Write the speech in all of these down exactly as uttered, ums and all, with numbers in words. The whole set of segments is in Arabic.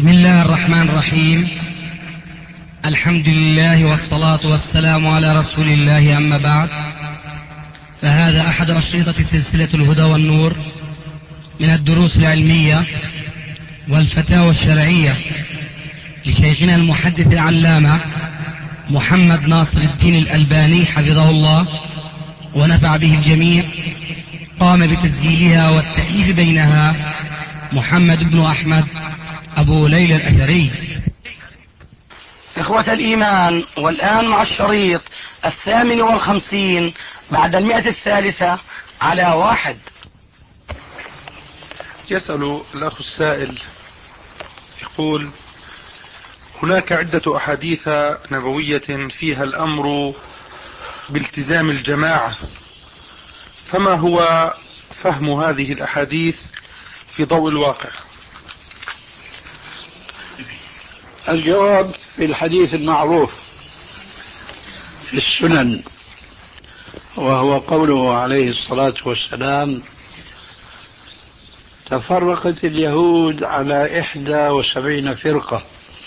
بسم الله الرحمن الرحيم. الحمد لله والصلاة والسلام على رسول الله، أما بعد، فهذا أحد أشرطة سلسلة الهدى والنور من الدروس العلمية والفتاوى الشرعية لشيخنا المحدث العلامة محمد ناصر الدين الألباني حفظه الله ونفع به الجميع. قام بتسجيلها والتأليف بينها محمد بن أحمد أبو ليلى الأثري. إخوة الإيمان، والآن مع الشريط الثامن والخمسين بعد المئة الثالثة على واحد. يسأل الأخ السائل يقول: هناك عدة أحاديث نبوية فيها الأمر بالتزام الجماعة، فما هو فهم هذه الأحاديث في ضوء الواقع؟ الجواب في الحديث المعروف في السنن، وهو قوله عليه الصلاة والسلام: تفرقت اليهود على إحدى وسبعين فرقة،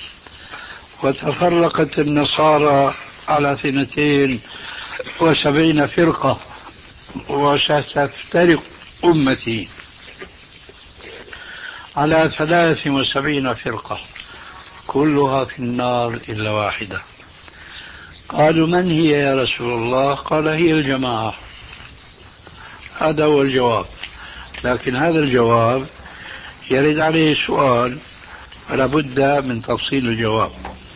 وتفرقت النصارى على اثنتين وسبعين فرقة، وستفترق أمتي على ثلاث وسبعين فرقة كلها في النار إلا واحدة. قالوا: من هي يا رسول الله؟ قال: هي الجماعة. هذا هو الجواب، لكن هذا الجواب يرد عليه سؤال، فلا بد من تفصيل الجواب.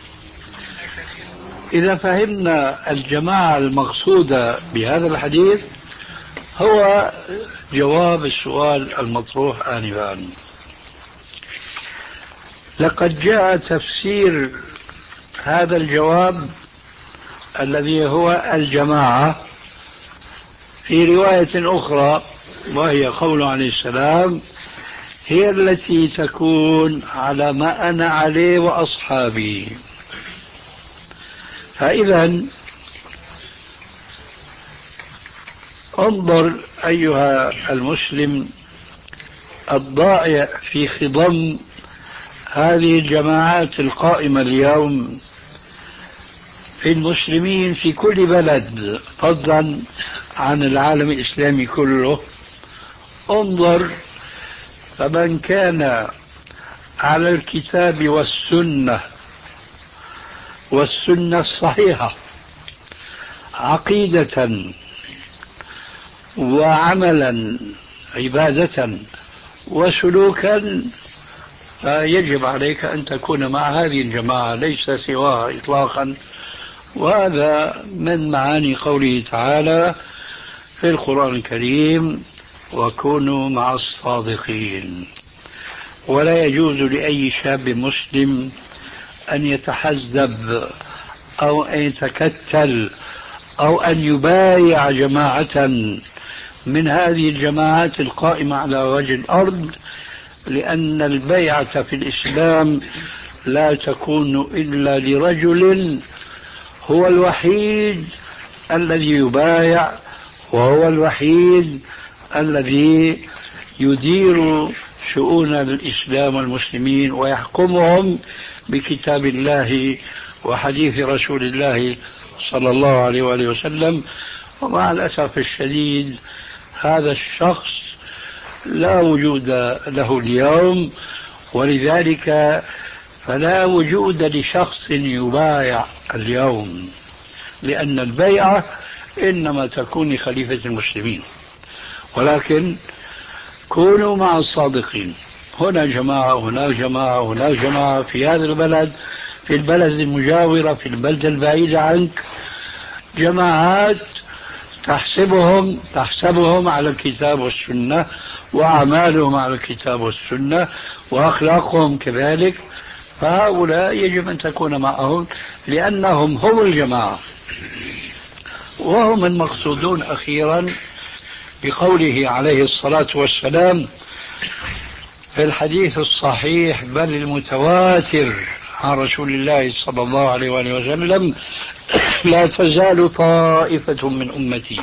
إذا فهمنا الجماعة المقصودة بهذا الحديث هو جواب السؤال المطروح آنفا. لقد جاء تفسير هذا الجواب الذي هو الجماعة في رواية أخرى، وهي قوله عليه السلام: هي التي تكون على ما أنا عليه وأصحابي. فإذا انظر أيها المسلم الضائع في خضم هذه الجماعات القائمة اليوم في المسلمين في كل بلد، فضلا عن العالم الإسلامي كله. انظر، فمن كان على الكتاب والسنة والسنة الصحيحة عقيدة وعملا، عبادة وسلوكا، فيجب عليك أن تكون مع هذه الجماعة ليس سواها إطلاقا. وهذا من معاني قوله تعالى في القرآن الكريم: وكونوا مع الصادقين. ولا يجوز لأي شاب مسلم أن يتحزب أو أن يتكتل أو أن يبايع جماعة من هذه الجماعات القائمة على وجه الأرض، لأن البيعة في الإسلام لا تكون إلا لرجل هو الوحيد الذي يبايع، وهو الوحيد الذي يدير شؤون الإسلام والمسلمين ويحكمهم بكتاب الله وحديث رسول الله صلى الله عليه وآله وسلم. ومع الأسف الشديد هذا الشخص لا وجود له اليوم، ولذلك فلا وجود لشخص يبايع اليوم، لأن البيعة إنما تكون لخليفة المسلمين. ولكن كونوا مع الصادقين، هنا جماعة هناك جماعة هناك جماعة، في هذا البلد، في البلد المجاورة، في البلدة البعيدة عنك، جماعات تحسبهم تحسبهم على الكتاب والسنة، وأعمالهم على الكتاب والسنة، وأخلاقهم كذلك. فهؤلاء يجب أن تكون معهم، لأنهم هم الجماعة وهم المقصودون أخيرا بقوله عليه الصلاة والسلام في الحديث الصحيح بل المتواتر عن رسول الله صلى الله عليه وآله وسلم: لا تزال طائفة من أمتي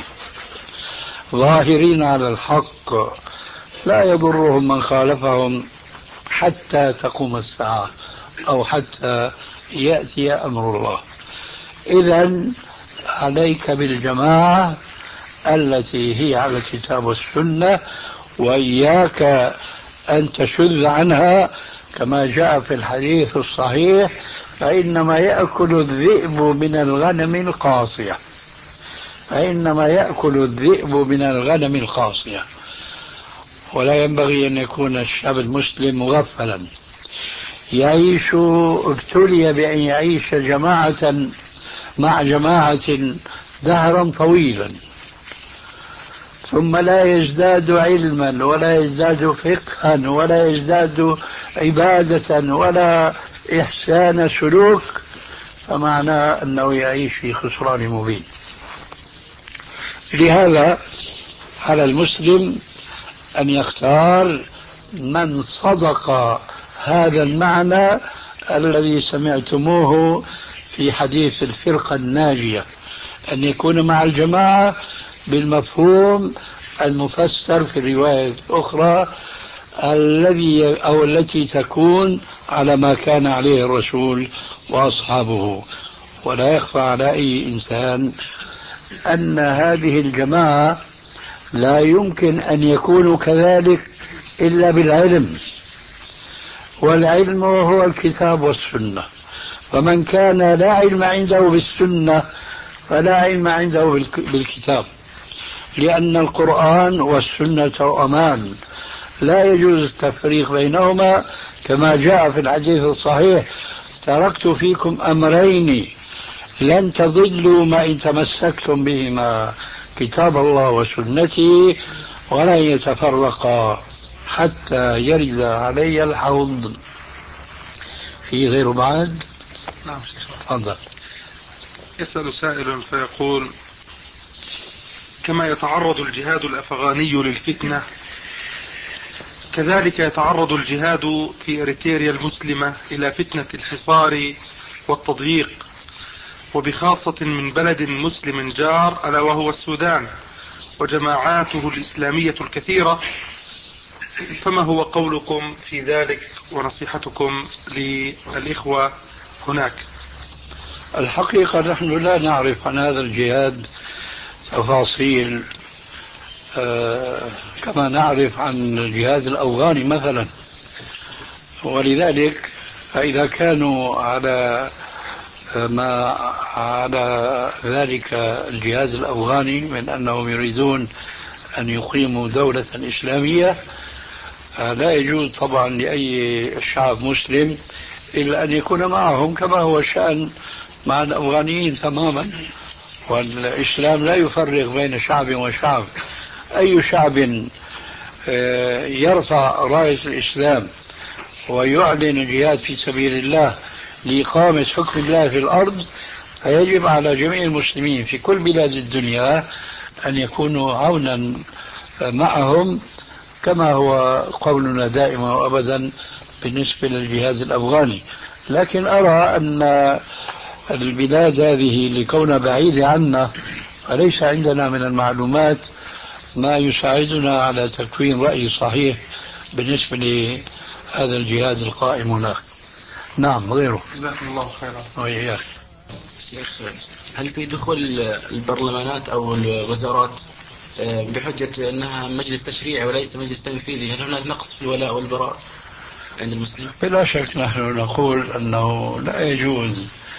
ظاهرين على الحق لا يضرهم من خالفهم حتى تقوم الساعة أو حتى يأتي أمر الله. إذن عليك بالجماعة التي هي على الكتاب والسنة، وإياك أن تشذ عنها، كما جاء في الحديث الصحيح: فإنما يأكل الذئب من الغنم القاصية، فإنما يأكل الذئب من الغنم القاصية. ولا ينبغي أن يكون الشعب المسلم مغفلا، يعيش ابتلي بأن يعيش جماعة مع جماعة دهرا طويلا، ثم لا يزداد علما ولا يزداد فقها ولا يزداد عبادة ولا إحسان سلوك، فمعناه أنه يعيش في خسران مبين. لهذا على المسلم أن يختار من صدق هذا المعنى الذي سمعتموه في حديث الفرقة الناجية، أن يكون مع الجماعة بالمفهوم المفسر في الرواية الأخرى الذي أو التي تكون على ما كان عليه الرسول وأصحابه. ولا يخفى على أي إنسان أن هذه الجماعة لا يمكن أن يكونوا كذلك إلا بالعلم، والعلم هو الكتاب والسنة. فمن كان لا علم عنده بالسنة فلا علم عنده بالكتاب، لأن القرآن والسنة أمان، لا يجوز التفريق بينهما، كما جاء في الحديث الصحيح: تركت فيكم أمرين لن تضلوا ما إن تمسكتم بهما، كتاب الله وسنتي، ولن يتفرقا حتى يرد علي الحوض. في غير بعد؟ نعم شيخ. تفضل. يسأل سائل فيقول: كما يتعرض الجهاد الأفغاني للفتنة، كذلك يتعرض الجهاد في إريتريا المسلمة إلى فتنة الحصار والتضييق، وبخاصة من بلد مسلم جار ألا وهو السودان وجماعاته الإسلامية الكثيرة، فما هو قولكم في ذلك ونصيحتكم للإخوة هناك؟ الحقيقة نحن لا نعرف عن هذا الجهاد تفاصيل آه كما نعرف عن الجهاد الأفغاني مثلا، ولذلك فإذا كانوا على ما على ذلك الجهاد الأفغاني من أنهم يريدون أن يقيموا دولة إسلامية، لا يجوز طبعا لأي شعب مسلم إلا أن يكون معهم، كما هو الشأن مع الأفغانيين تماما. والإسلام لا يفرق بين شعب وشعب. أي شعب يرفع راية الإسلام ويعلن الجهاد في سبيل الله لإقامة حكم الله في الأرض، فيجب على جميع المسلمين في كل بلاد الدنيا أن يكونوا عونا معهم، كما هو قولنا دائما وأبدا بالنسبة للجهاد الأفغاني. لكن أرى أن البلاد هذه لكونها بعيدة عنا فليس عندنا من المعلومات ما يساعدنا على تكوين رأي صحيح بالنسبة لهذا الجهاد القائم هناك. نعم غيره. جزاكم الله خيرا. وإياك. شيخ، هل في دخول البرلمانات أو الوزارات بحجة أنها مجلس تشريعي وليس مجلس تنفيذي، هل هناك نقص في الولاء والبراء عند المسلم؟ بلا شك نحن نقول أنه لا يجوز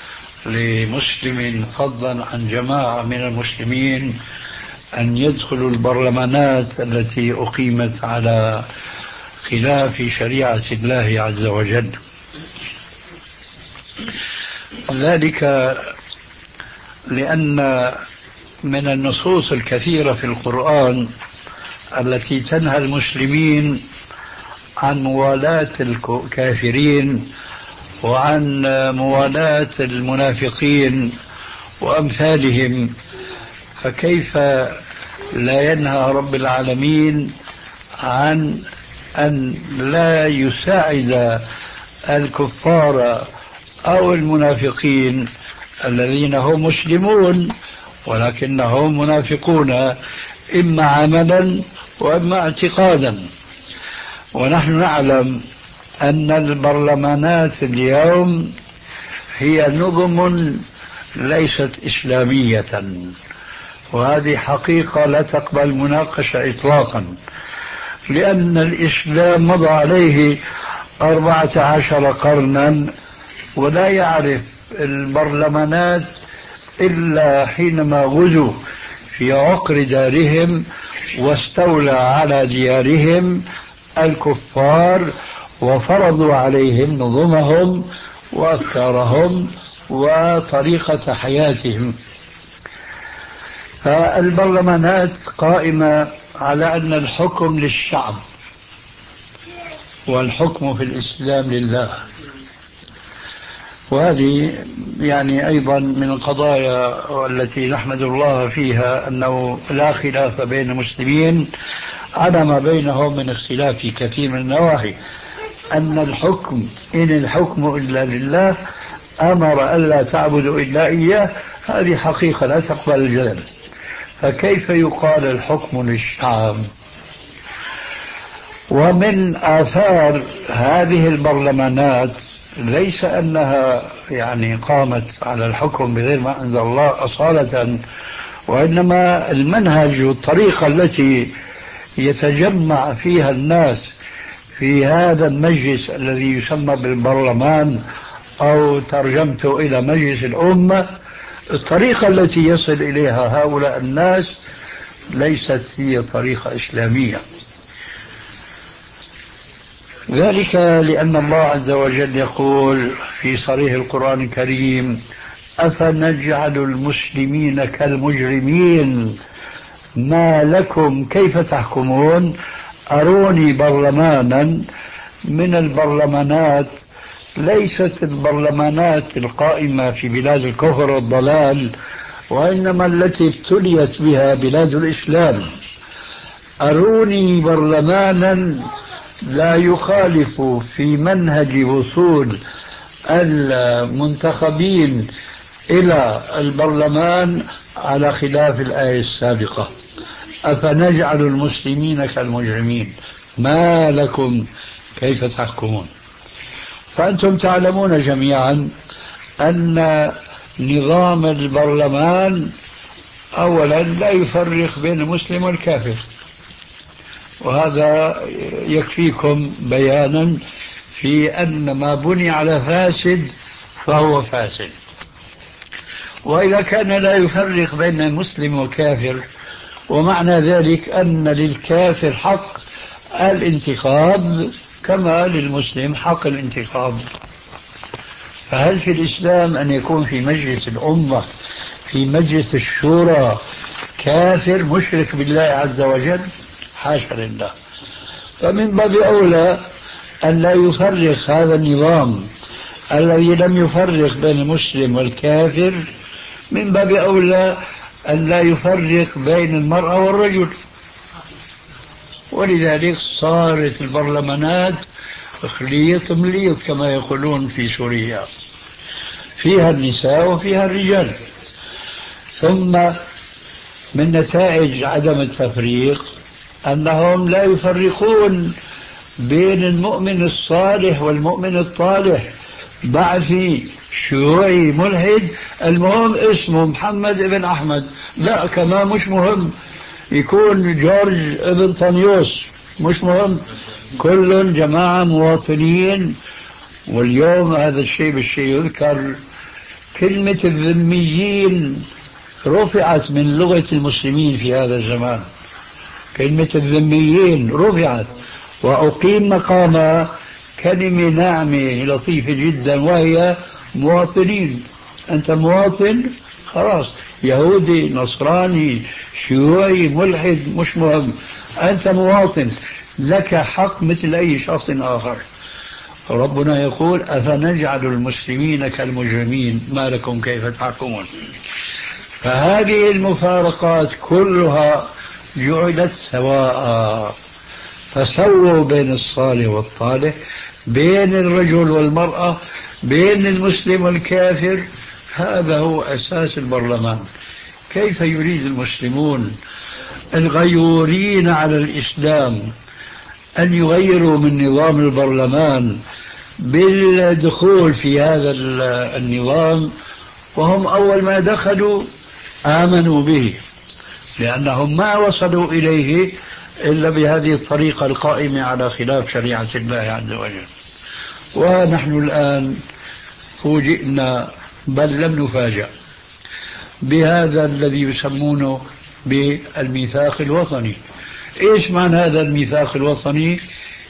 لمسلم فضلا عن جماعة من المسلمين أن يدخلوا البرلمانات التي أقيمت على خلاف شريعة الله عز وجل. ذلك لأن من النصوص الكثيرة في القرآن التي تنهى المسلمين عن موالاة الكافرين وعن موالاة المنافقين وأمثالهم، فكيف لا ينهى رب العالمين عن أن لا يساعد الكفار أو المنافقين الذين هم مسلمون ولكنهم منافقون إما عملا وإما اعتقادا؟ ونحن نعلم أن البرلمانات اليوم هي نظم ليست إسلامية، وهذه حقيقة لا تقبل مناقشة إطلاقا، لأن الإسلام مضى عليه أربعة عشر قرنا ولا يعرف البرلمانات إلا حينما غزوا في عقر دارهم واستولى على ديارهم الكفار وفرضوا عليهم نظمهم وأفكارهم وطريقة حياتهم. فالبرلمانات قائمة على أن الحكم للشعب، والحكم في الإسلام لله. وهذه يعني أيضا من القضايا التي نحمد الله فيها أنه لا خلاف بين المسلمين على ما بينهم من اختلاف في كثير من النواحي، أن الحكم إن الحكم إلا لله، أمر ألا تعبدوا إلا إياه، هذه حقيقة لا تقبل الجدل. فكيف يقال الحكم للشعب؟ ومن آثار هذه البرلمانات ليس أنها يعني قامت على الحكم بغير ما أنزل الله أصالة، وإنما المنهج والطريقة التي يتجمع فيها الناس في هذا المجلس الذي يسمى بالبرلمان أو ترجمته إلى مجلس الأمة، الطريقة التي يصل إليها هؤلاء الناس ليست هي طريقة إسلامية. ذلك لأن الله عز وجل يقول في صريح القرآن الكريم: أفنجعل المسلمين كالمجرمين ما لكم كيف تحكمون. أروني برلمانا من البرلمانات، ليست البرلمانات القائمة في بلاد الكفر والضلال، وإنما التي ابتليت بها بلاد الإسلام. أروني برلمانا لا يخالف في منهج وصول المنتخبين إلى البرلمان على خلاف الآية السابقة: أفنجعل المسلمين كالمجرمين ما لكم كيف تحكمون. فأنتم تعلمون جميعا أن نظام البرلمان أولا لا يفرق بين المسلم والكافر، وهذا يكفيكم بيانا في أن ما بني على فاسد فهو فاسد. وإذا كان لا يفرق بين المسلم والكافر، ومعنى ذلك أن للكافر حق الانتخاب كما للمسلم حق الانتخاب. فهل في الإسلام أن يكون في مجلس الأمة، في مجلس الشورى، كافر مشرك بالله عز وجل؟ حاشا لله. فمن باب أولى أن لا يفرق هذا النظام الذي لم يفرق بين المسلم والكافر، من باب أولى أن لا يفرق بين المرأة والرجل. ولذلك صارت البرلمانات خليط مليط كما يقولون في سوريا، فيها النساء وفيها الرجال. ثم من نتائج عدم التفريق أنهم لا يفرقون بين المؤمن الصالح والمؤمن الطالح، بعثي شيوعي ملحد المهم اسمه محمد ابن أحمد، لا كمان مش مهم يكون جورج ابن طنيوس، مش مهم، كل جماعة مواطنين. واليوم هذا الشيء بالشيء يذكر، كلمة الذميين رفعت من لغة المسلمين في هذا الزمان، كلمة الذميين رفعت وأقيم مقامها كلمة ناعمة لطيفة جدا، وهي مواطنين. أنت مواطن خلاص، يهودي نصراني شيوعي ملحد مش مهم، أنت مواطن لك حق مثل أي شخص آخر. ربنا يقول: أفنجعل المسلمين كالمجرمين ما لكم كيف تحكمون. فهذه المفارقات كلها جعلت سواء، فسووا بين الصالح والطالح، بين الرجل والمرأة، بين المسلم والكافر. هذا هو أساس البرلمان. كيف يريد المسلمون الغيورين على الإسلام أن يغيروا من نظام البرلمان بالدخول في هذا النظام، وهم أول ما دخلوا آمنوا به، لأنهم ما وصلوا إليه إلا بهذه الطريقة القائمة على خلاف شريعة الله عز وجل. ونحن الآن فوجئنا بل لم نفاجأ بهذا الذي يسمونه بالميثاق الوطني. إيش معنى هذا الميثاق الوطني؟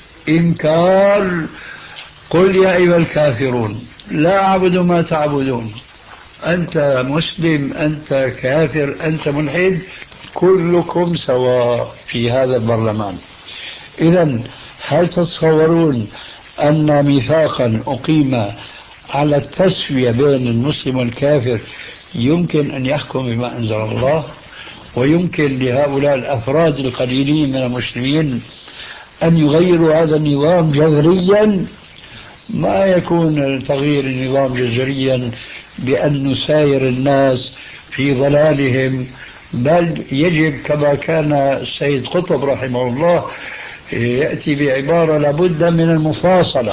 إنكار قل يا أيها الكافرون لا أعبد ما تعبدون، أنت مسلم، أنت كافر، أنت ملحد، كلكم سواء في هذا البرلمان. إذن هل تتصورون أن ميثاقا أقيم على التسوية بين المسلم والكافر يمكن أن يحكم بما أنزل الله؟ ويمكن لهؤلاء الأفراد القليلين من المسلمين أن يغيروا هذا النظام جذريا؟ ما يكون تغيير النظام جذريا بأن نساير الناس في ضلالهم، بل يجب كما كان السيد قطب رحمه الله يأتي بعبارة لابد من المفاصلة،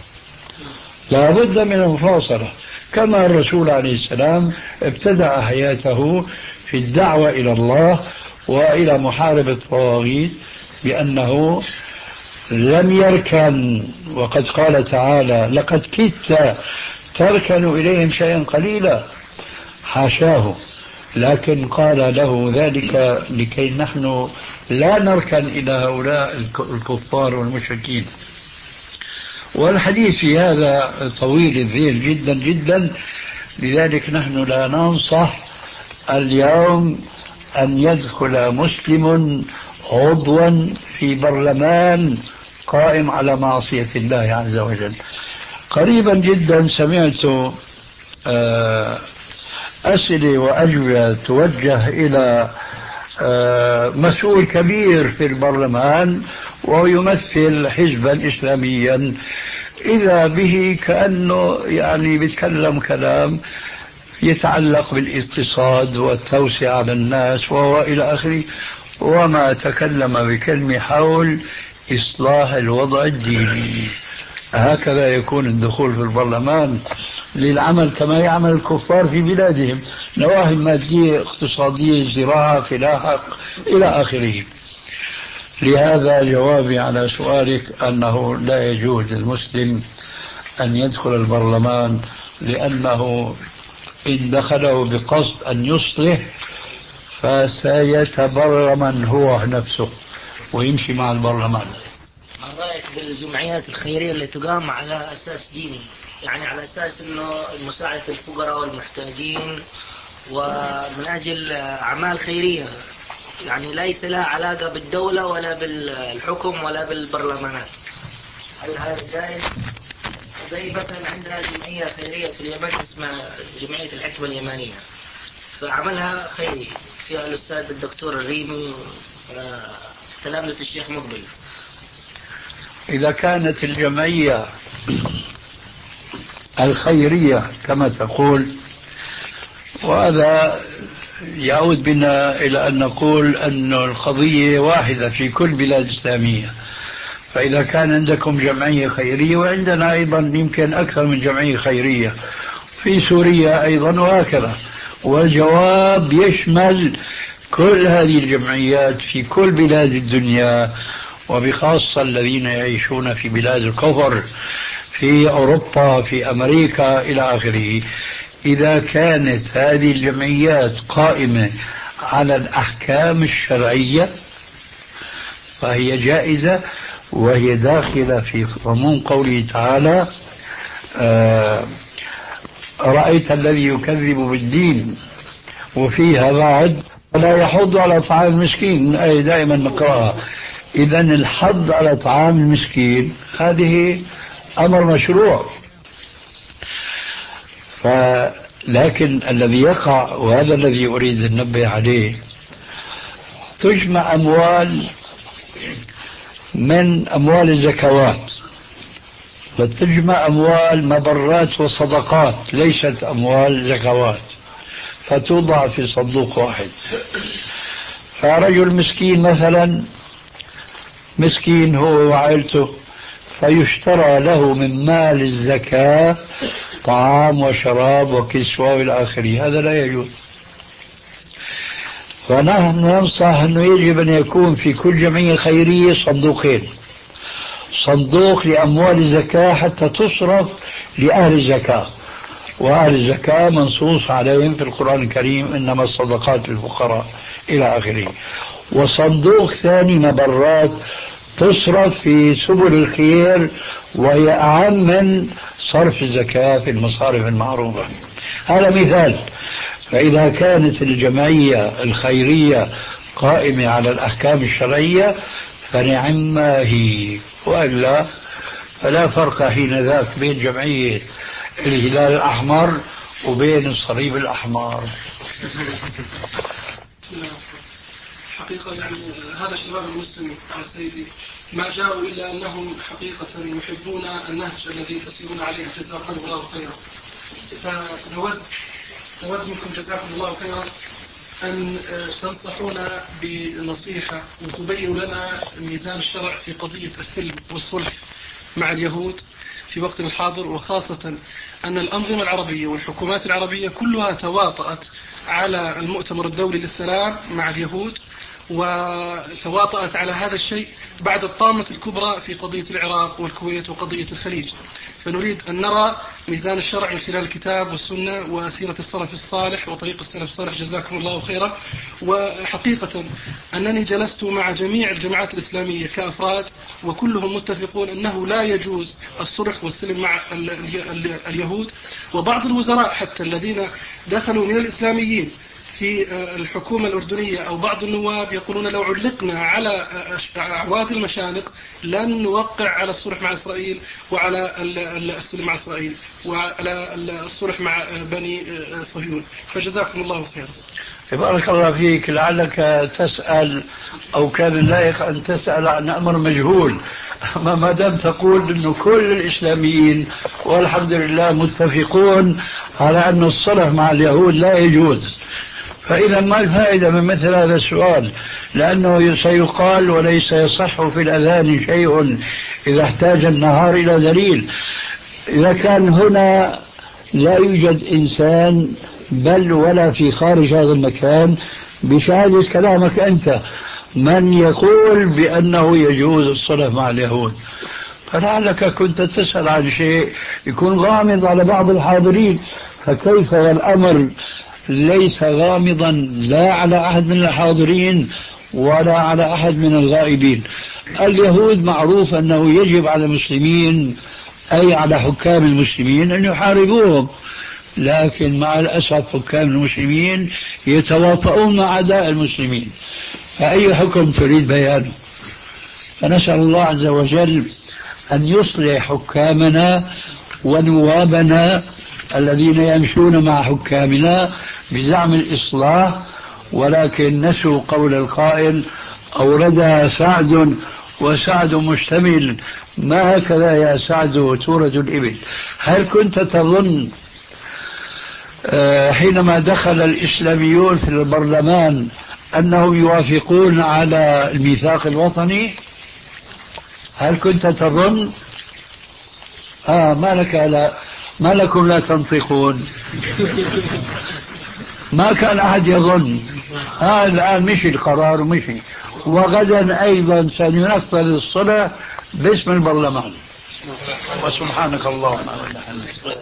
لابد من المفاصلة، كما الرسول عليه السلام ابتدأ حياته في الدعوة إلى الله وإلى محاربة الطواغيت بأنه لم يركن، وقد قال تعالى لقد كدت تركن إليهم شيئا قليلا، حاشاه، لكن قال له ذلك لكي نحن لا نركن إلى هؤلاء الكفار والمشركين. والحديث في هذا طويل الذيل جدا جدا، لذلك نحن لا ننصح اليوم أن يدخل مسلم عضوا في برلمان قائم على معصية الله عز وجل. قريبا جدا سمعت أسئلة وأجوبة توجه إلى مسؤول كبير في البرلمان وهو يمثل حزبا إسلاميا، إذا به كأنه يعني بيتكلم كلام يتعلق بالاقتصاد والتوسعة على الناس وهو إلى آخره، وما تكلم بكلمة حول إصلاح الوضع الديني. هكذا يكون الدخول في البرلمان للعمل كما يعمل الكفار في بلادهم، نواحي مادية اقتصادية زراعة فلاحة إلى آخره. لهذا جوابي على سؤالك أنه لا يجوز للمسلم أن يدخل البرلمان، لأنه إن دخله بقصد أن يصلح فسيتبرمن هو نفسه ويمشي مع البرلمان. ما رأيك بالجمعيات الخيرية اللي تقام على أساس ديني، يعني على أساس أنه مساعدة الفقراء والمحتاجين ومن أجل أعمال خيرية، يعني ليس لها علاقة بالدولة ولا بالحكم ولا بالبرلمانات؟ هل هذا جائز؟ زي مثلا عندنا جمعية خيرية في اليمن اسمها جمعية الحكمة اليمانية، فعملها خيري فيها الأستاذ الدكتور الريمي تلامذة الشيخ مقبل. إذا كانت الجمعية الخيرية كما تقول، وهذا يعود بنا إلى أن نقول أن القضية واحدة في كل بلاد إسلامية، فإذا كان عندكم جمعية خيرية وعندنا أيضا يمكن أكثر من جمعية خيرية في سوريا أيضا وهكذا، والجواب يشمل كل هذه الجمعيات في كل بلاد الدنيا، وبخاصة الذين يعيشون في بلاد الكفر في أوروبا في أمريكا إلى آخره. إذا كانت هذه الجمعيات قائمة على الأحكام الشرعية فهي جائزة، وهي داخلة في ضمن قوله تعالى آه رأيت الذي يكذب بالدين، وفيها بعد ولا يحض على طعام المسكين، أي دائما نقرأها. إذن الحض على طعام المسكين هذه أمر مشروع، لكن الذي يقع وهذا الذي أريد أن ننبه عليه، تجمع أموال من أموال الزكوات وتجمع أموال مبرات وصدقات ليست أموال زكوات، فتوضع في صندوق واحد. فرجل مسكين مثلا، مسكين هو وعائلته، فيشترى له من مال الزكاة طعام وشراب وكسوة والى آخره، هذا لا يجوز. فنحن ننصح أنه يجب أن يكون في كل جمعية خيرية صندوقين: صندوق لأموال الزكاة حتى تصرف لأهل الزكاة، وأهل الزكاة منصوص عليهم في القرآن الكريم إنما الصدقات للفقراء إلى آخره، وصندوق ثاني مبرات تصرف في سبل الخير، وهي أهم من صرف الزكاة في المصارف المعروفة. هذا مثال. فإذا كانت الجمعية الخيرية قائمة على الأحكام الشرعية فنعم هي، وإلا فلا فرق حين ذاك بين جمعية الهلال الأحمر وبين الصليب الأحمر. حقيقة يعني هذا الشباب المسلم يا سيدي ما جاءوا إلا أنهم حقيقة يحبون النهج الذي تسيرون عليه، جزاكم الله خيرا. فنود نود منكم جزاكم الله خيرا أن تنصحونا بنصيحة وتبين لنا ميزان الشرع في قضية السلم والصلح مع اليهود في وقتنا الحاضر، وخاصة أن الأنظمة العربية والحكومات العربية كلها تواطأت على المؤتمر الدولي للسلام مع اليهود، وتواطأت على هذا الشيء بعد الطامة الكبرى في قضية العراق والكويت وقضية الخليج. فنريد أن نرى ميزان الشرع من خلال الكتاب والسنة وسيرة السلف الصالح وطريق السلف الصالح، جزاكم الله خيرا. وحقيقة أنني جلست مع جميع الجماعات الإسلامية كأفراد وكلهم متفقون أنه لا يجوز الصلح والسلم مع اليهود، وبعض الوزراء حتى الذين دخلوا من الإسلاميين في الحكومة الأردنية أو بعض النواب يقولون لو علقنا على أعواد المشانق لن نوقع على الصلح مع إسرائيل وعلى السلم مع إسرائيل وعلى الصلح مع بني صهيون. فجزاكم الله خيرا. بارك الله فيك. لعلك تسأل أو كان اللائق أن تسأل عن أمر مجهول، أما ما دام تقول أنه كل الإسلاميين والحمد لله متفقون على أن الصلح مع اليهود لا يجوز، فإذا ما الفائدة من مثل هذا السؤال؟ لأنه سيقال وليس يصح في الأذان شيء إذا احتاج النهار إلى دليل. إذا كان هنا لا يوجد إنسان بل ولا في خارج هذا المكان بشهادة كلامك أنت من يقول بأنه يجوز الصلح مع اليهود، فلعلك كنت تسأل عن شيء يكون غامض على بعض الحاضرين، فكيف والأمر ليس غامضا لا على أحد من الحاضرين ولا على أحد من الغائبين. اليهود معروف أنه يجب على المسلمين أي على حكام المسلمين أن يحاربوهم، لكن مع الأسف حكام المسلمين يتواطؤون مع أعداء المسلمين، فأي حكم تريد بيانه؟ فنسأل الله عز وجل أن يصلح حكامنا ونوابنا الذين يمشون مع حكامنا بزعم الإصلاح، ولكن نسوا قول القائل أوردها سعد وسعد مشتمل، ما هكذا يا سعد تورد الإبل. هل كنت تظن حينما دخل الإسلاميون في البرلمان أنهم يوافقون على الميثاق الوطني؟ هل كنت تظن؟ آه ما لك لا ما لكم لا تنطقون؟ ما كان أحد يظن. آه الآن مشي القرار ومشي، وغدا أيضا سننفذ الصلح باسم البرلمان. وسبحانك اللهم وبحمدك.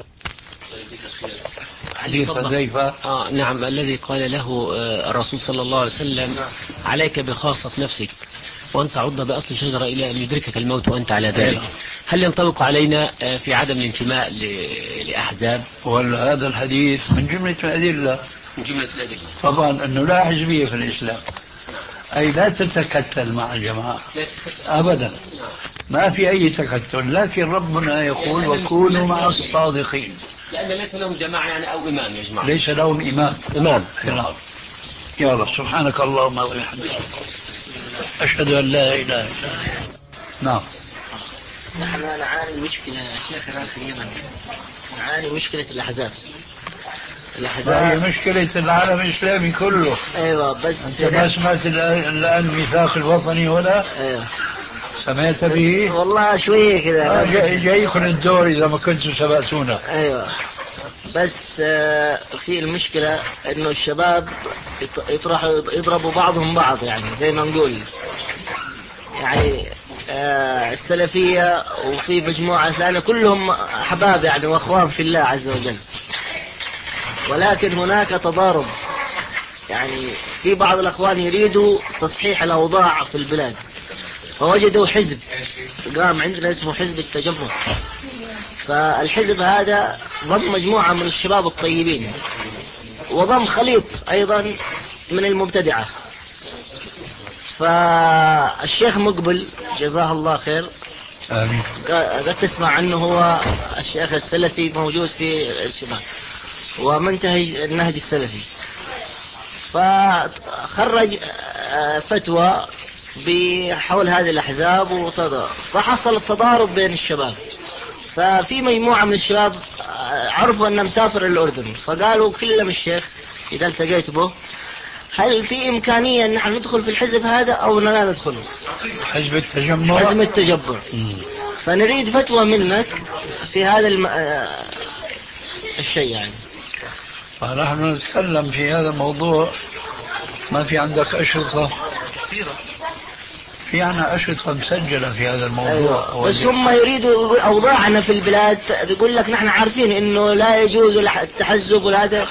حديث حذيفة آه نعم الذي قال له الرسول صلى الله عليه وسلم عليك بخاصة نفسك وأن تعض بأصل شجرة إلى أن يدركك الموت وأنت على ذلك. هل ينطبق علينا في عدم الانتماء لأحزاب؟ ولا هذا الحديث من جملة الأدلة؟ من جملة الأدلة طبعا أنه لا حزبية في الإسلام، أي لا تتكتل مع الجماعة أبدا، ما في أي تكتل، لكن ربنا يقول وكونوا مع الصادقين، لأن ليس لهم جماعة يعني أو إمام يا جماعة، ليس لهم إمام إمام. يا رب سبحانك اللهم وبحمدك أشهد أن لا إله إلا أنت. نعم. نحن نعاني مشكلة يا شيخنا في اليمن، نعاني مشكلة الأحزاب. الأحزاب هي مشكلة العالم الإسلامي كله. أيوة بس أنت ما سمعت الآن الميثاق الوطني ولا؟ أيوة سمعت به؟ والله شوية كذا. آه جاي جايكم الدور إذا ما كنتوا سبقتونا. أيوة، بس آه في المشكلة إنه الشباب يطرحوا يضربوا بعضهم بعض، يعني زي ما نقول يعني آه السلفية وفي مجموعة ثانية كلهم أحباب يعني وأخوان في الله عز وجل، ولكن هناك تضارب. يعني في بعض الأخوان يريدوا تصحيح الأوضاع في البلاد، فوجدوا حزب قام عندنا اسمه حزب التجمع. فالحزب هذا ضم مجموعة من الشباب الطيبين، وضم خليط أيضا من المبتدعة. فالشيخ مقبل جزاه الله خير، آمين، قد تسمع عنه، هو الشيخ السلفي موجود في الشباب ومنتهج النهج السلفي، فخرج فتوى بحول هذه الأحزاب وتضارب، فحصل التضارب بين الشباب. ففي مجموعة من الشباب عرفوا أنه مسافر الأردن، فقالوا كلم الشيخ إذا التقيت به هل في إمكانية أن نحن ندخل في الحزب هذا أو لا ندخل حزب التجمع؟ حزب التجمع. فنريد فتوى منك في هذا الم... الشيء يعني. نحن نتكلم في هذا الموضوع. ما في عندك أشرطة؟ في عنا أشرطة مسجلة في هذا الموضوع. أيوة. بس هم يريدوا أوضاعنا في البلاد، يقول لك نحن عارفين إنه لا يجوز التحزب وهذا،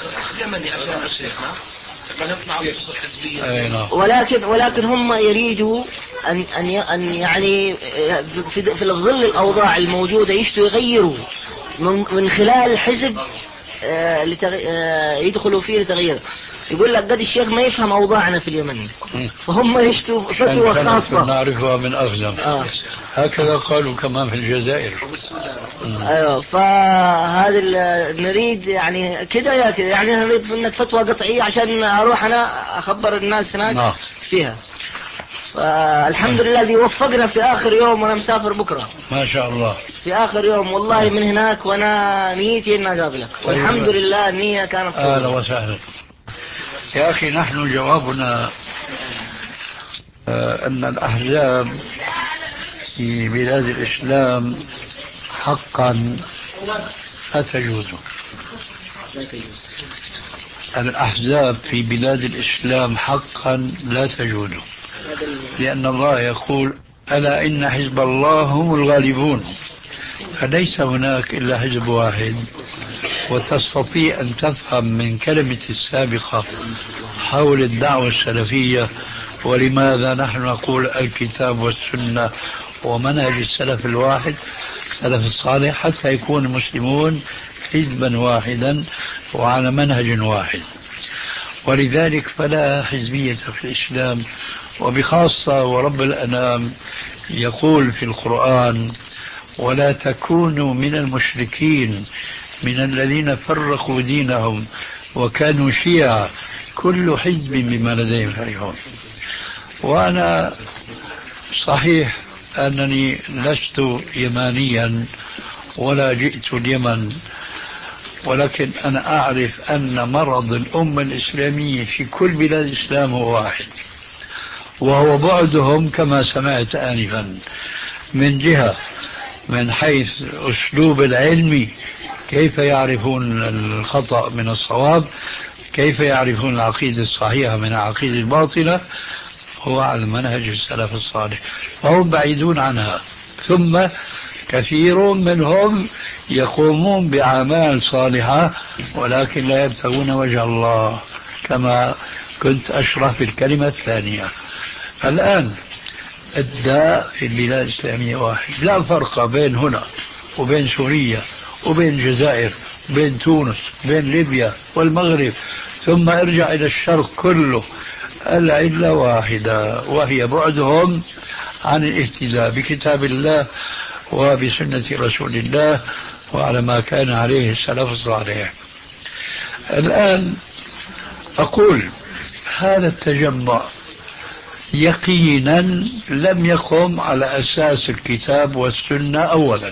ولكن ولكن هم يريدوا أن أن أن يعني في في ظل الأوضاع الموجودة يشتوا يغيروا من من خلال الحزب يدخلوا فيه لتغيير. يقول لك قد الشيخ ما يفهم أوضاعنا في اليمن، فهم يشتوا فتوى خاصة نعرفها من أغلب. آه. هكذا قالوا كمان في الجزائر. أيوة. فهذا نريد يعني كده يا كده، يعني نريد منك فتوى قطعية عشان أروح أنا أخبر الناس هناك آه. فيها. فالحمد لله الذي وفقنا في آخر يوم، وأنا مسافر بكرة ما شاء الله في آخر يوم والله من هناك، وأنا نيتي إن أقابلك، والحمد لله النية كانت طيبة. أهلا وسهلا يا أخي. نحن جوابنا آه أن الأحزاب في بلاد الإسلام حقا لا تجوز. الأحزاب في بلاد الإسلام حقا لا تجوز، لأن الله يقول ألا إن حزب الله هم الغالبون، فليس هناك إلا حزب واحد. وتستطيع أن تفهم من كلمة السابقة حول الدعوة السلفية ولماذا نحن نقول الكتاب والسنة ومنهج السلف الواحد السلف الصالح، حتى يكون المسلمون حزبا واحدا وعلى منهج واحد. ولذلك فلا حزبية في الإسلام، وبخاصة ورب الأنام يقول في القرآن ولا تكونوا من المشركين من الذين فرقوا دينهم وكانوا شيعا كل حزب بما لديهم فرحون. وأنا صحيح أنني لست يمانيا ولا جئت اليمن، ولكن أنا أعرف أن مرض الأمة الإسلامية في كل بلاد الإسلام هو واحد، وهو بعدهم كما سمعت آنفا من جهة من حيث أسلوب العلم، كيف يعرفون الخطأ من الصواب، كيف يعرفون العقيدة الصحيحة من العقيدة الباطلة، هو على منهج السلف الصالح، فهم بعيدون عنها. ثم كثير منهم يقومون بأعمال صالحة ولكن لا يبتغون وجه الله، كما كنت أشرح في الكلمة الثانية. الآن الداء في البلاد الإسلامية واحد، لا فرق بين هنا وبين سوريا وبين الجزائر وبين تونس وبين ليبيا والمغرب، ثم ارجع إلى الشرق كله، العلة واحدة وهي بعدهم عن الاهتداء بكتاب الله وبسنة رسول الله وعلى ما كان عليه السلف الصالح. الآن أقول هذا التجمع يقينا لم يقم على أساس الكتاب والسنة أولا،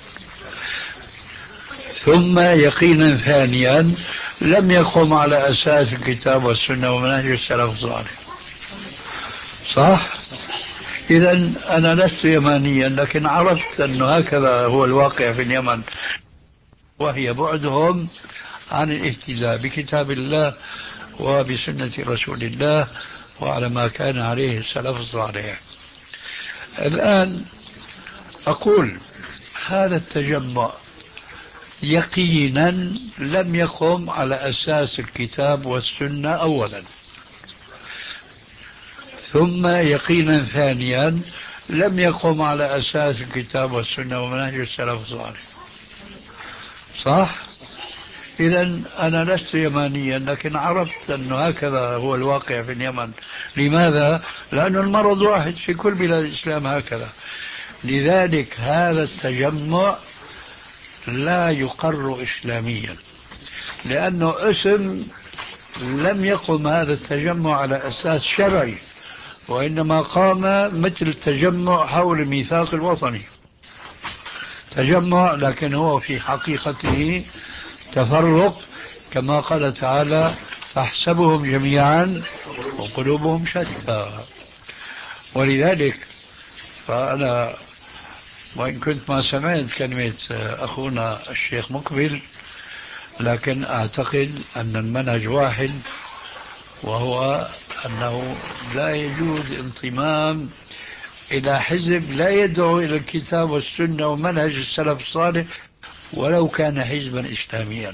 ثم يقينا ثانيا لم يقم على أساس الكتاب والسنة ومنهج السلف الصالح. صح؟ إذا أنا لست يمانيا، لكن عرفت أنه هكذا هو الواقع في اليمن، وهي بعدهم عن الاهتداء بكتاب الله وبسنة رسول الله وعلى ما كان عليه السلف الصالح. الآن أقول هذا التجمع يقينا لم يقم على أساس الكتاب والسنة أولا، ثم يقينا ثانيا لم يقم على أساس الكتاب والسنة ومنهج السلف الصالح. صح؟ إذا أنا لست يمانيا، لكن عرفت أنه هكذا هو الواقع في اليمن. لماذا؟ لأن المرض واحد في كل بلاد الإسلام هكذا. لذلك هذا التجمع لا يقر إسلاميا، لأنه اسم لم يقم هذا التجمع على أساس شرعي، وإنما قام مثل التجمع حول الميثاق الوطني، تجمع لكن هو في حقيقته تفرق، كما قال تعالى تحسبهم جميعا وقلوبهم شتى. ولذلك فأنا وإن كنت ما سمعت كلمة أخونا الشيخ مقبل، لكن أعتقد أن المنهج واحد، وهو أنه لا يجوز انضمام إلى حزب لا يدعو إلى الكتاب والسنة ومنهج السلف الصالح ولو كان حزبا إسلاميا.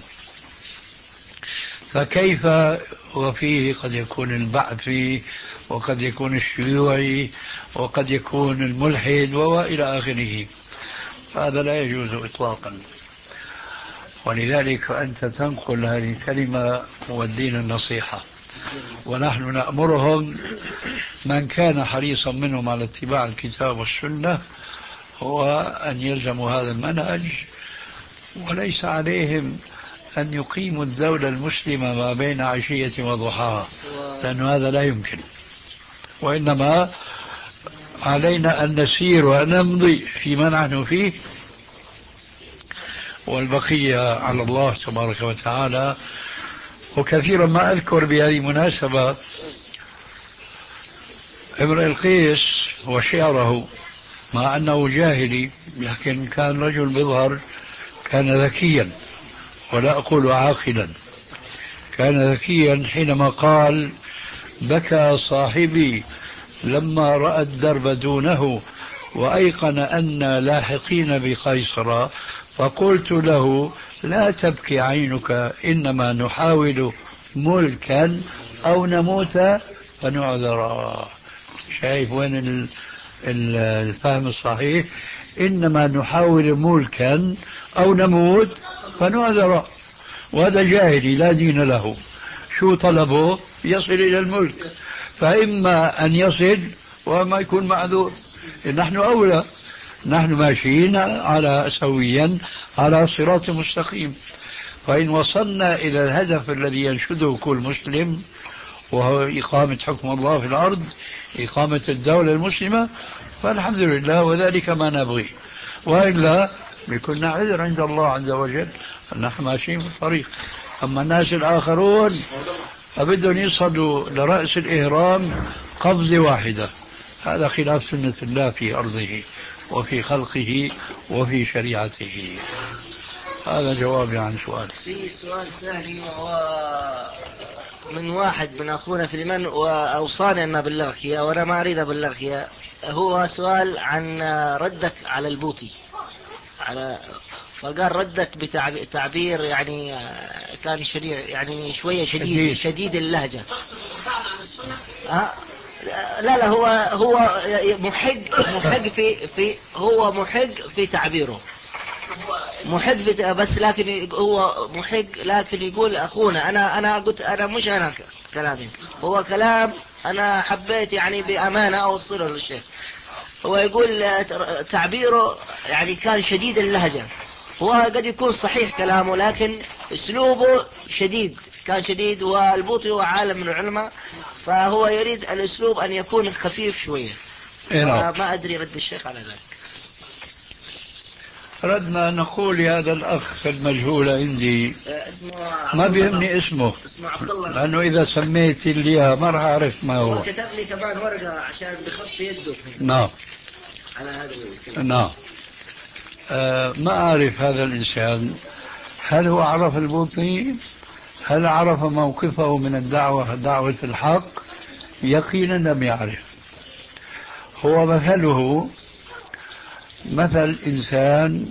فكيف وفيه قد يكون البعثي وقد يكون الشيوعي وقد يكون الملحد وإلى آخره، هذا لا يجوز إطلاقا. ولذلك فأنت تنقل هذه الكلمة والدين النصيحة، ونحن نأمرهم من كان حريصا منهم على اتباع الكتاب والسنة هو أن يلزموا هذا المنهج، وليس عليهم أن يقيموا الدولة المسلمة ما بين عشية وضحاها، لأن هذا لا يمكن. وإنما علينا أن نسير ونمضي فيما نحن فيه، والبقية على الله تبارك وتعالى. وكثيرا ما أذكر بهذه المناسبة امرئ القيس وشعره، مع أنه جاهلي لكن كان رجل بظهر، كان ذكيا ولا أقول عاقلا، كان ذكيا حينما قال بكى صاحبي لما رأى الدرب دونه وأيقن أن لاحقين بقيصر، فقلت له لا تبكي عينك إنما نحاول ملكا أو نموت فنعذر. شايف وين الفهم الصحيح؟ إنما نحاول ملكا أو نموت فنعذر. وهذا جاهلي لا دين له، شو طلبه؟ يصل إلى الملك، فإما أن يصل وما يكون معذور. نحن أولى، نحن ماشيين على سويا على صراط مستقيم. فإن وصلنا إلى الهدف الذي ينشده كل مسلم، وهو إقامة حكم الله في الأرض، إقامة الدولة المسلمة، فالحمد لله، وذلك ما نبغي. وإلا بكنا عذر عند الله عز وجل أن نحن ماشيين في الطريق. أما الناس الآخرون فبدهم يصلوا لرأس الإهرام قفزة واحدة، هذا خلاف سنة الله في أرضه وفي خلقه وفي شريعته. هذا جوابي عن سؤال. في سؤال ثاني وهو من واحد من أخونا في اليمن وأوصاني أن أبلغك إياه وأنا ما أريد أبلغك إياه. هو سؤال عن ردك على البوطي، على فقال ردك بتعبير يعني كان شريع، يعني شوية شديد شديد اللهجة. ها؟ لا لا هو هو محق محق في في هو محق في تعبيره، محق في بس لكن هو محق، لكن يقول أخونا أنا أنا قلت أنا مش أنا كلامي، هو كلام أنا حبيت يعني بأمانة أوصله للشيخ. هو يقول تعبيره يعني كان شديد اللهجة، هو قد يكون صحيح كلامه لكن اسلوبه شديد، كان شديد. والبوطي هو عالم من العلماء، فهو يريد الاسلوب ان يكون خفيف شوية. ما ادري رد الشيخ على ذلك. ردنا نقول لهذا الأخ المجهول عندي اسمه ما بيهمني اسمه، اسمه عبد الله، لأنه إذا سميت لي إياها ما راح أعرف ما هو. كتب لي كمان ورقة عشان بخط يده. نعم على هذا الكلام. نعم. آه ما أعرف هذا الإنسان، هل هو عرف البوطي؟ هل عرف موقفه من الدعوة، دعوة الحق؟ يقينا لم يعرف. هو مثله مثل إنسان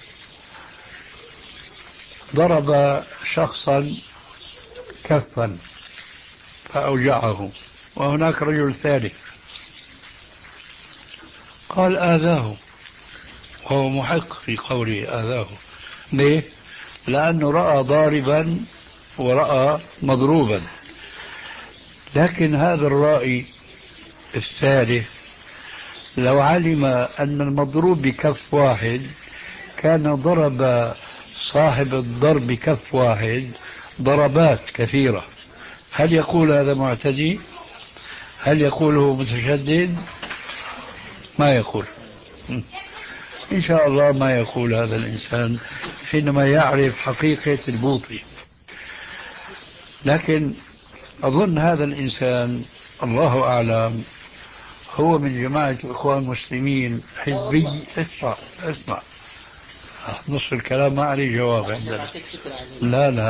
ضرب شخصا كفا فأوجعه، وهناك رجل ثالث قال آذاه، وهو محق في قوله آذاه. ليه؟ لأنه رأى ضاربا ورأى مضروبا. لكن هذا الرائي الثالث لو علم أن المضروب بكف واحد كان ضرب صاحب الضرب بكف واحد ضربات كثيرة. هل يقول هذا معتدي؟ هل يقوله متشدد؟ ما يقول. إن شاء الله ما يقول هذا الإنسان حينما يعرف حقيقة البوطي. لكن أظن هذا الإنسان الله أعلم هو من جماعة الإخوان المسلمين حزبي. اسمع اسمع نص الكلام ما عليه جواب عندنا. لا لا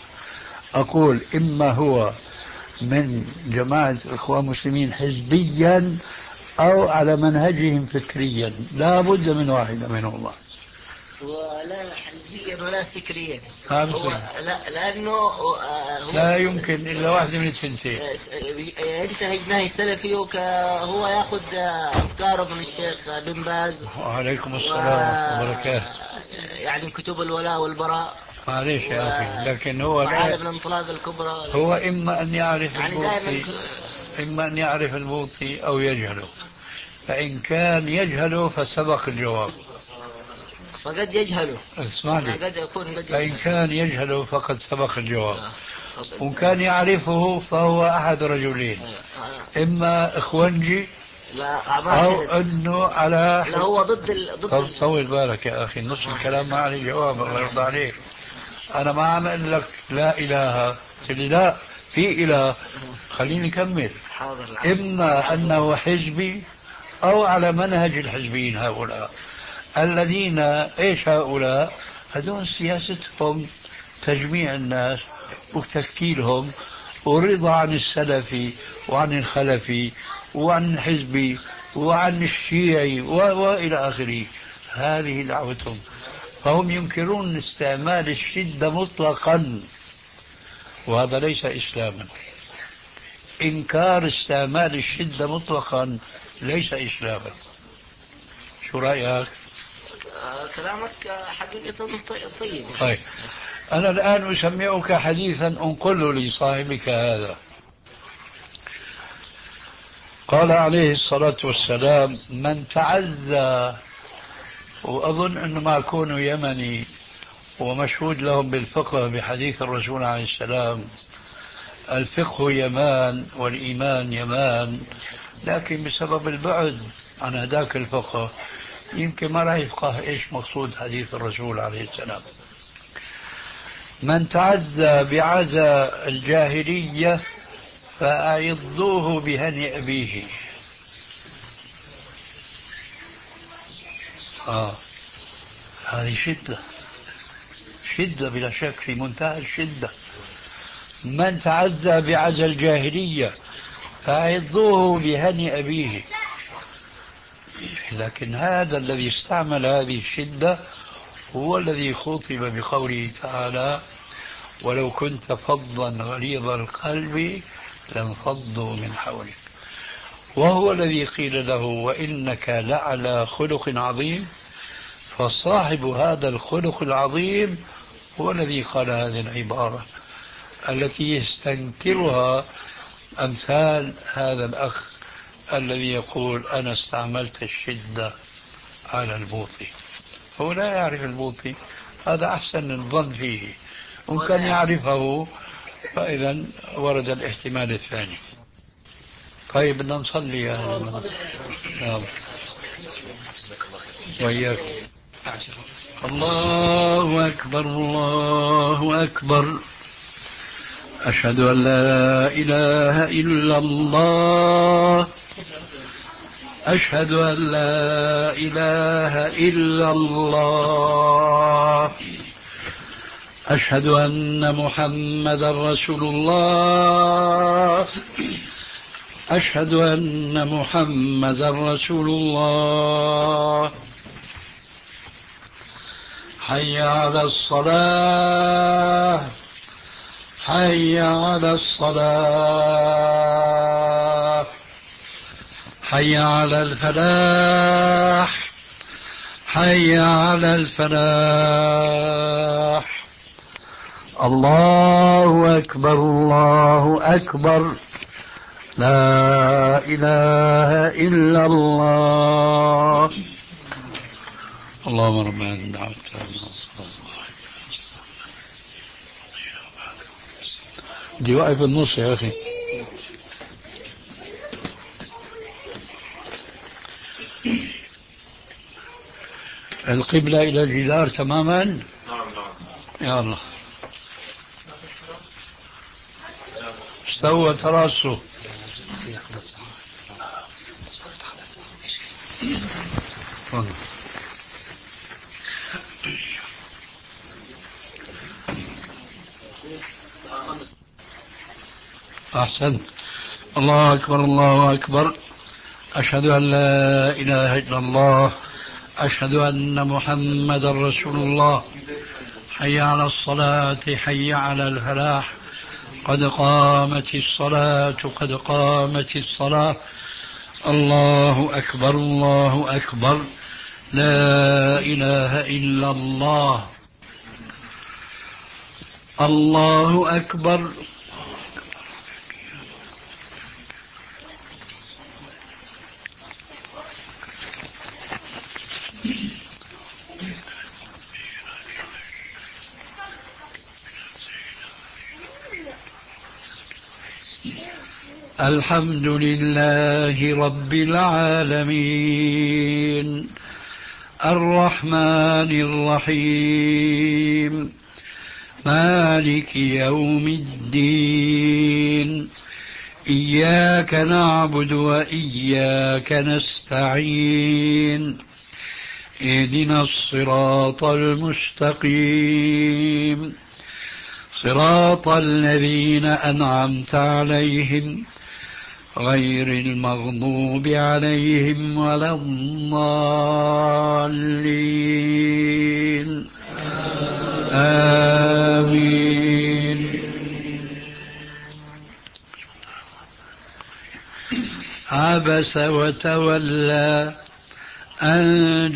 أقول إما هو من جماعة الإخوان المسلمين حزبيا أو على منهجهم فكريا، لا بد من واحدة منهما. ولا حزبيا ولا فكريا. هو لا لأنه هو لا يمكن إلا واحدة من الثنتين. ينتهج نهج سلفي وهو يأخذ أفكاره من الشيخ بن باز. وعليكم السلام ورحمة الله وبركاته. يعني كتب الولاء والبراء. معليش يا أخي، لكن هو عالم الانطلاق الكبرى. هو إما أن يعرف يعني البوطي إما أن يعرف البوطي أو يجهله. فإن كان يجهله فسبق الجواب. فقد يجهله. اسمعني. قد يكون قد فإن كان يجهله فقد سبق الجواب. وإن كان يعرفه فهو أحد رجلين، إما إخوانجي أو أنه على لا هو ضد ال... ضد طول بالك يا أخي، نص الكلام ما عليه جواب. الله يرضى عليك. أنا ما عم أقول لك لا إله، قلت لي لا في إله، خليني أكمل. إما أنه حزبي أو على منهج الحزبيين هؤلاء الذين إيش هؤلاء؟ هذول سياستهم تجميع الناس وتكتيلهم ورضا عن السلفي وعن الخلفي وعن الحزبي وعن الشيعي وإلى آخره. هذه دعوتهم. فهم ينكرون استعمال الشدة مطلقا، وهذا ليس إسلاما. إنكار استعمال الشدة مطلقا ليس إسلاما. شو رأيك؟ كلامك حقيقة طيب. طيب أنا الآن أسمعك حديثا أنقله لصاحبك هذا. قال عليه الصلاة والسلام: من تعزى، وأظن أنه ما كونه يمني ومشهود لهم بالفقه بحديث الرسول عليه السلام: الفقه يمان والإيمان يمان، لكن بسبب البعد عن هذاك الفقه يمكن ما راح يفقه إيش مقصود حديث الرسول عليه السلام. من تعزى بعزى الجاهلية فأعضوه بهني أبيه. آه هذه شدة، شدة بلا شك، في منتهى الشدة. من تعزى بعزى الجاهلية فأعضوه بهني أبيه. لكن هذا الذي استعمل هذه الشدة هو الذي خطب بقوله تعالى: ولو كنت فظا غليظ القلب لانفضوا من حولك. وهو الذي قيل له: وإنك لعلى خلق عظيم. فصاحب هذا الخلق العظيم هو الذي قال هذه العبارة التي يستنكرها أمثال هذا الأخ الذي يقول: أنا استعملت الشدة على البوطي. هو لا يعرف البوطي، هذا أحسن الظن فيه. وإن كان يعرفه فإذا ورد الاحتمال الثاني. طيب بدنا نصلي يا نعم وإياك. الله أكبر الله أكبر. أشهد أن لا إله إلا الله. أشهد أن لا إله إلا الله. أشهد أن محمدا رسول الله. أشهد أن محمدا رسول الله. حي على الصلاة. حي على الصلاة. حي على الفلاح. حي على الفلاح. الله أكبر الله أكبر. لا إله إلا الله. اللهم ربنا دعوت دي واقف النص يا أخي. القبلة إلى الجدار تماما. نعم نعم. يا الله استوى تراسه. أحسن. الله أكبر الله أكبر. أشهد أن لا إله إلا الله. أشهد أن محمدا رسول الله. حي على الصلاة. حي على الفلاح. قد قامت الصلاة قد قامت الصلاة. الله أكبر الله أكبر. لا إله إلا الله. الله أكبر. الحمد لله رب العالمين الرحمن الرحيم مالك يوم الدين إياك نعبد وإياك نستعين اهدنا الصراط المستقيم صراط الذين أنعمت عليهم غير المغضوب عليهم ولا الضالين. آمين. عبس وتولى أن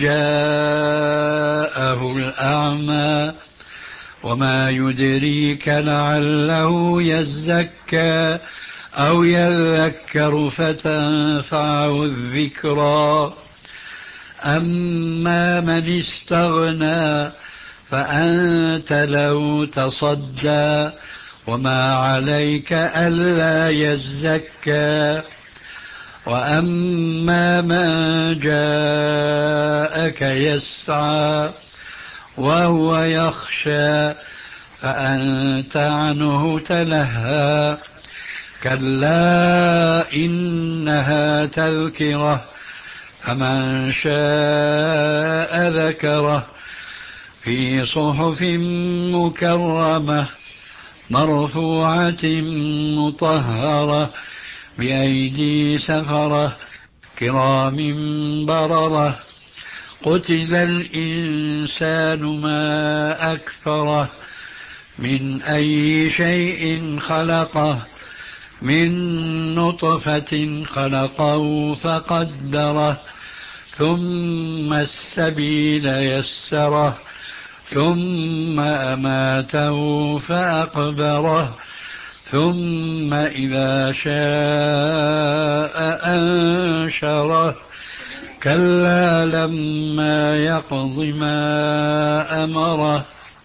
جاءه الأعمى وما يدريك لعله يزكى أو يذكر فتنفعه الذكرى أما من استغنى فأنت له تصدى وما عليك ألا يزكى وأما من جاءك يسعى وهو يخشى فأنت عنه تلهى كلا إنها تذكرة فمن شاء ذكره في صحف مكرمة مرفوعة مطهرة بأيدي سفرة كرام بررة قتل الإنسان ما أكفره من أي شيء خلقه من نطفة خلقه فقدره ثم السبيل يسره ثم أماته فأقبره ثم إذا شاء أنشره كلا لما يقض ما أمره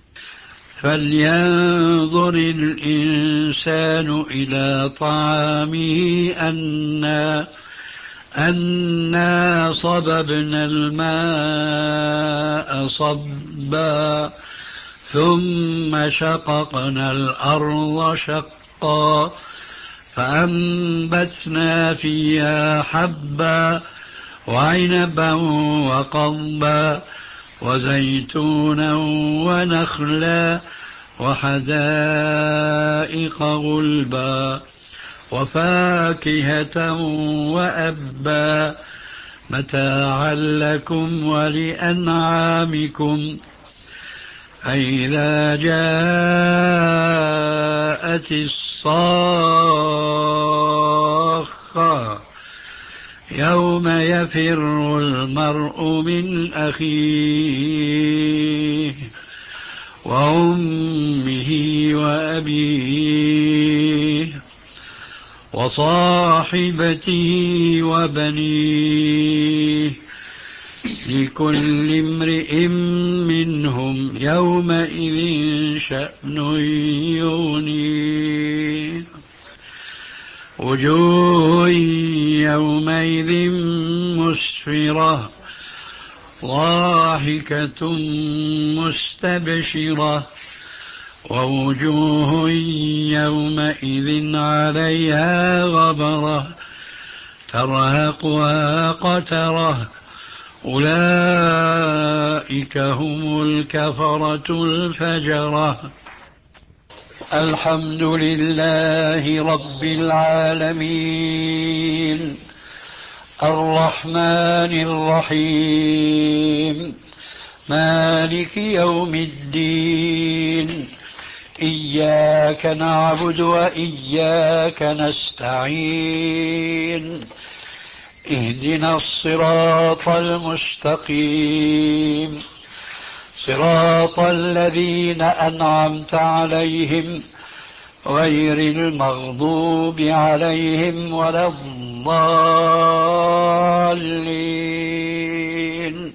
فلينظر الإنسان إلى طعامه أنا أنا صببنا الماء صبا ثم شققنا الأرض شقا فأنبتنا فيها حبا وعنبا وقضبا وزيتونا ونخلا وحدائق غلبا وفاكهة وأبا متاعا لكم ولأنعامكم فإذا جاءت الصاخة يوم يفر المرء من أخيه وأمه وأبيه وصاحبته وبنيه لكل امرئ منهم يومئذ شأن يغنيه وجوه يومئذ مسفرة ضاحكة مستبشرة ووجوه يومئذ عليها غبرة ترهقها قترة أولئك هم الكفرة الفجرة. الحمد لله رب العالمين الرحمن الرحيم مالك يوم الدين إياك نعبد وإياك نستعين اهدنا الصراط المستقيم صراط الذين أنعمت عليهم غير المغضوب عليهم ولا الضالين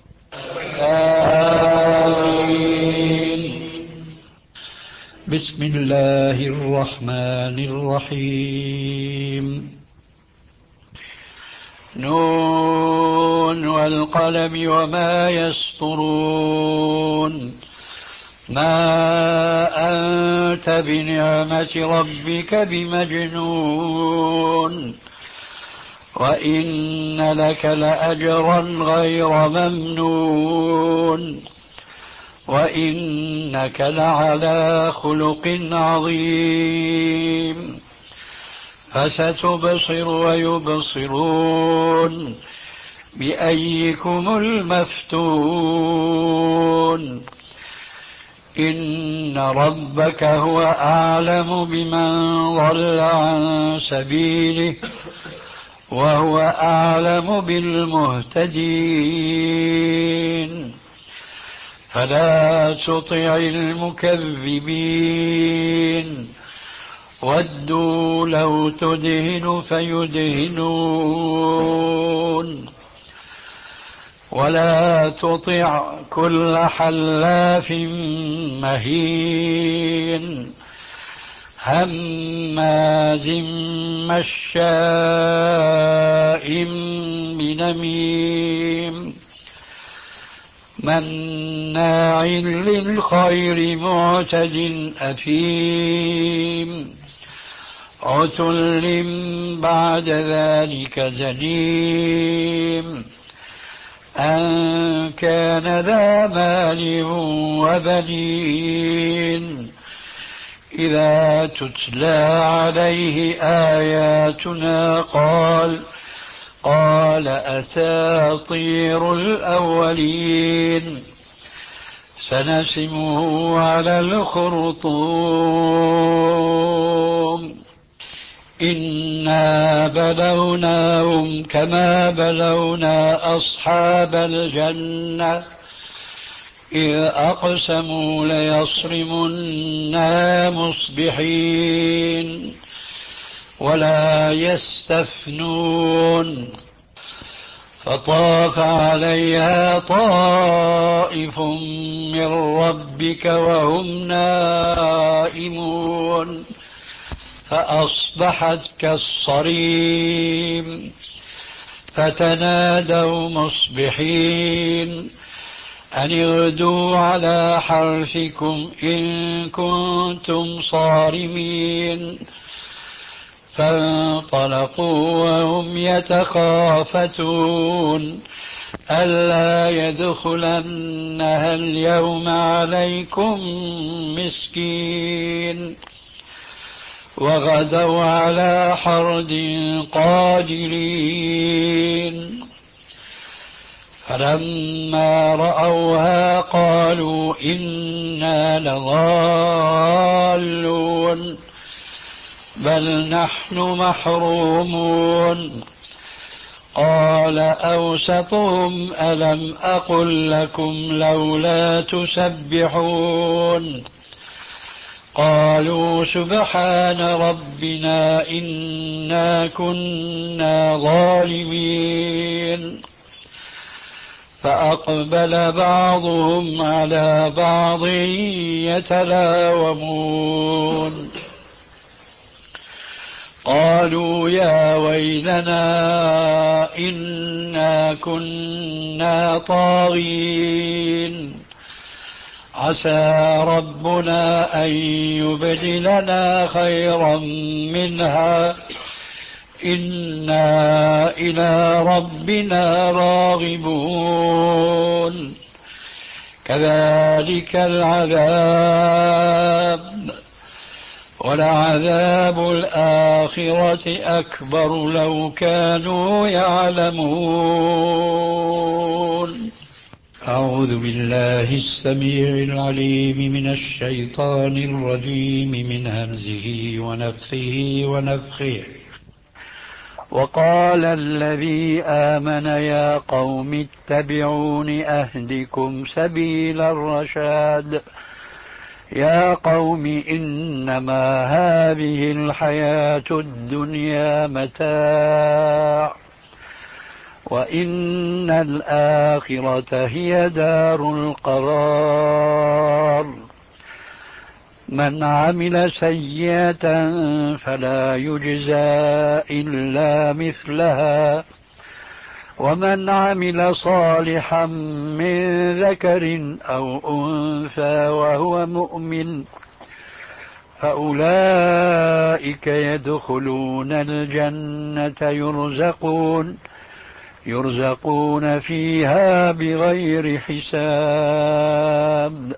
آمين. بسم الله الرحمن الرحيم نون والقلم وما يسطرون ما أنت بنعمة ربك بمجنون وإن لك لأجرا غير ممنون وإنك لعلى خلق عظيم فستبصر ويبصرون بأيكم المفتون إن ربك هو أعلم بمن ضل عن سبيله وهو أعلم بالمهتدين فلا تطع المكذبين ودوا لو تدهن فيدهنون ولا تطع كل حلاف مهين هماز مشاء بنميم مناع للخير معتد أثيم عتل بعد ذلك زنيم أن كان ذا مال وبنين إذا تتلى عليه آياتنا قال قال أساطير الأولين سنسمه على الخرطوم إنا بلوناهم كما بلونا أصحاب الجنة إذ أقسموا ليصرمنها مصبحين ولا يستثنون فطاف عليها طائف من ربك وهم نائمون فأصبحت كالصريم فتنادوا مصبحين أن اغدوا على حرثكم إن كنتم صارمين فانطلقوا وهم يتخافتون ألا يدخلنها اليوم عليكم مسكين وغدوا على حرد قادرين فلما رأوها قالوا إنا لضالون بل نحن محرومون قال أوسطهم ألم أقل لكم لولا تسبحون قالوا سبحان ربنا إنا كنا ظالمين فأقبل بعضهم على بعض يتلاومون قالوا يا ويلنا إنا كنا طاغين عسى ربنا أن يبدلنا خيرا منها إنا إلى ربنا راغبون كذلك العذاب ولعذاب الآخرة أكبر لو كانوا يعلمون. أعوذ بالله السميع العليم من الشيطان الرجيم من همزه ونفخه ونفخه. وقال الذي آمن يا قوم اتبعون أهدكم سبيل الرشاد يا قوم إنما هذه الحياة الدنيا متاع وإن الآخرة هي دار القرار من عمل سيئة فلا يجزى إلا مثلها ومن عمل صالحا من ذكر أو أنثى وهو مؤمن فأولئك يدخلون الجنة يرزقون يرزقون فيها بغير حساب.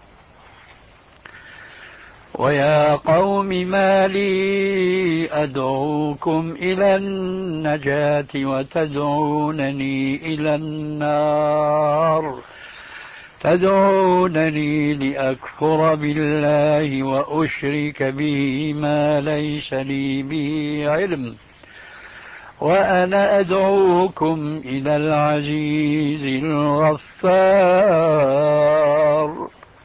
ويا قوم ما لي أدعوكم إلى النجاة وتدعونني إلى النار تدعونني لأكفر بالله وأشرك به ما ليس لي به علم وأنا أدعوكم إلى العزيز الغفار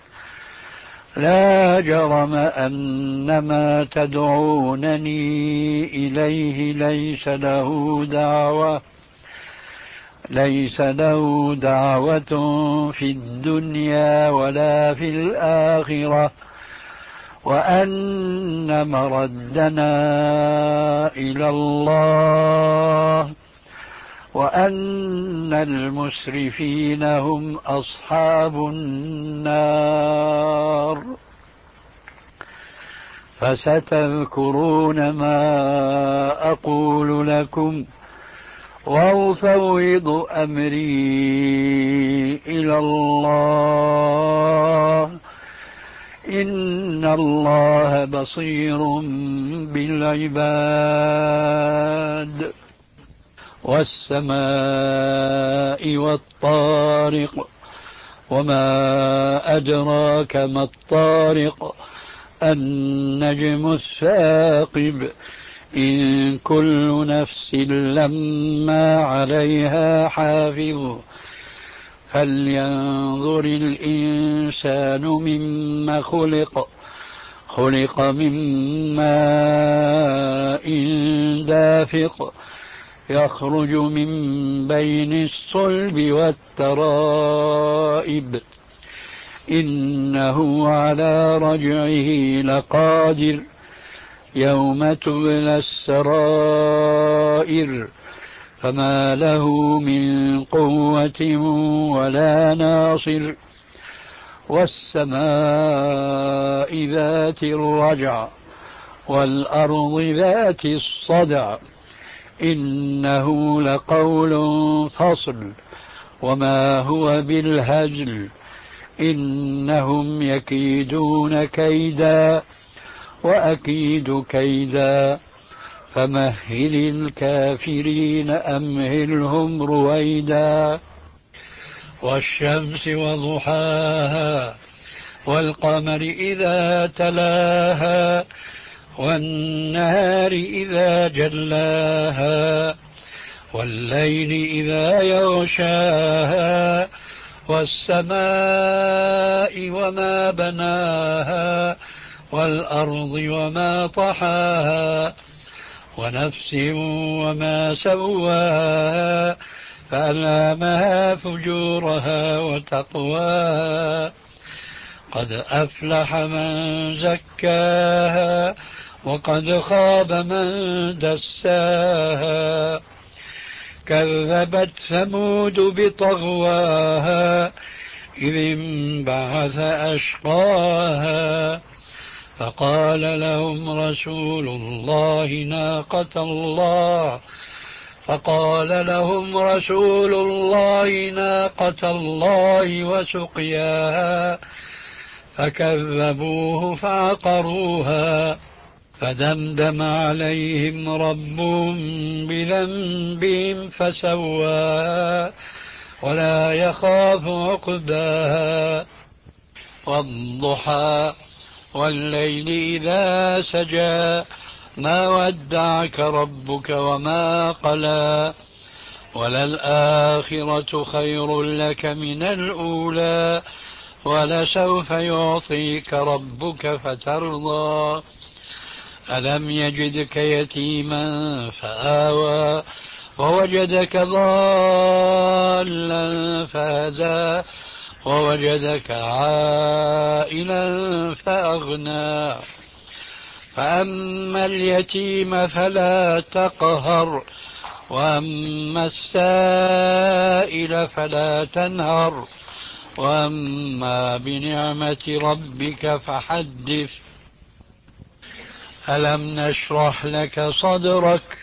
لا جرم أن ما تدعونني إليه ليس له دعوة ليس له دعوة في الدنيا ولا في الآخرة وأن مردنا إلى الله وأن المسرفين هم أصحاب النار. فستذكرون ما أقول لكم وأفوض أمري إلى الله إن الله بصير بالعباد. والسماء والطارق وما أدراك ما الطارق النجم الثاقب إن كل نفس لما عليها حافظ فلينظر الإنسان مما خلق خلق من ماء دافق يخرج من بين الصلب والترائب إنه على رجعه لقادر يوم تبلى السرائر فما له من قوة ولا ناصر. والسماء ذات الرجع والأرض ذات الصدع إنه لقول فصل وما هو بالهزل إنهم يكيدون كيدا وأكيد كيدا فمهل الكافرين أمهلهم رويدا. والشمس وضحاها والقمر إذا تلاها والنهار إذا جلاها والليل إذا يغشاها والسماء وما بناها والأرض وما طحاها ونفس وما سواها فألهمها فجورها وتقواها قد أفلح من زكاها وقد خاب من دساها. كذبت ثمود بطغواها إذ انبعث أشقاها فقال لهم رسول الله ناقة الله فقال لهم رسول الله ناقة الله وسقياها فكذبوه فعقروها فدمدم عليهم ربهم بذنبهم فسواها ولا يخاف عقباها. والضحى والليل إذا سجى ما ودعك ربك وما قلى وللآخرة خير لك من الأولى ولسوف يعطيك ربك فترضى. ألم يجدك يتيما فآوى ووجدك ضالا فهدى ووجدك عائلا فأغنى. فأما اليتيم فلا تقهر وأما السائل فلا تنهر وأما بنعمة ربك فحدث. ألم نشرح لك صدرك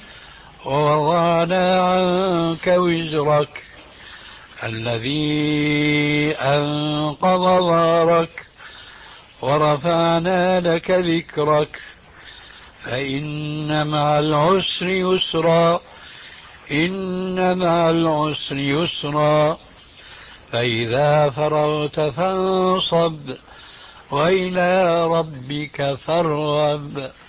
ووضعنا عنك وزرك الذي أنقض ظهرك ورفعنا لك ذكرك فإن مع العسر يسرا إن مع العسر يسرا فإذا فرغت فانصب وإلى ربك فارغب.